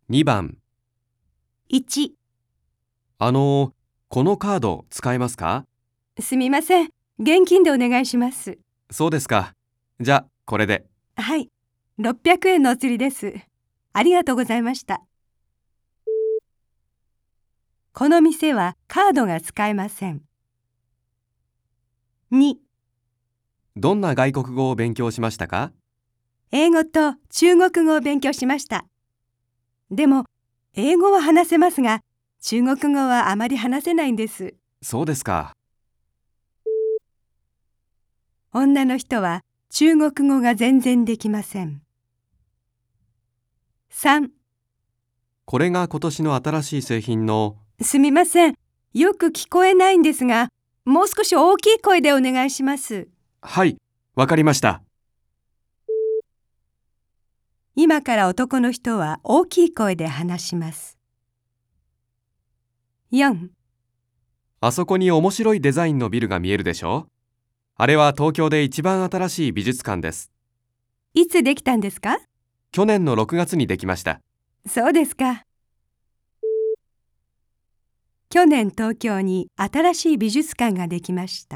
2番、 1、 このカード使えますか？ すみません。現金でお願いします。 そうですか。じゃ、これで。 はい。600円のお釣りです。ありがとうございました。この店はカードが使えません。2、 どんな外国語を勉強しましたか？ 英語と中国語を勉強しました。でも、英語は話せますが、中国語はあまり話せないんです。 そうですか。 女の人は中国語が全然できません。3、 これが今年の新しい製品の、 すみません。よく聞こえないんですが、もう少し大きい声でお願いします。 はい、わかりました。 今から男の人は大きい声で話します。4、 あそこに面白いデザインのビルが見えるでしょ？あれは東京で一番新しい美術館です。 いつできたんですか？ 去年の6月にできました。 そうですか。去年東京に新しい美術館ができました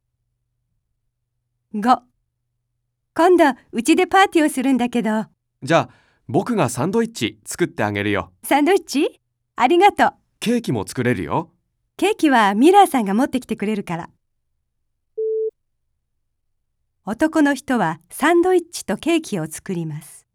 。5、今度うちでパーティーをするんだけど、 じゃあ、僕がサンドイッチ作ってあげるよ。 サンドイッチ？ありがとう。 ケーキも作れるよ。 ケーキはミラーさんが持ってきてくれるから。男の人はサンドイッチとケーキを作ります。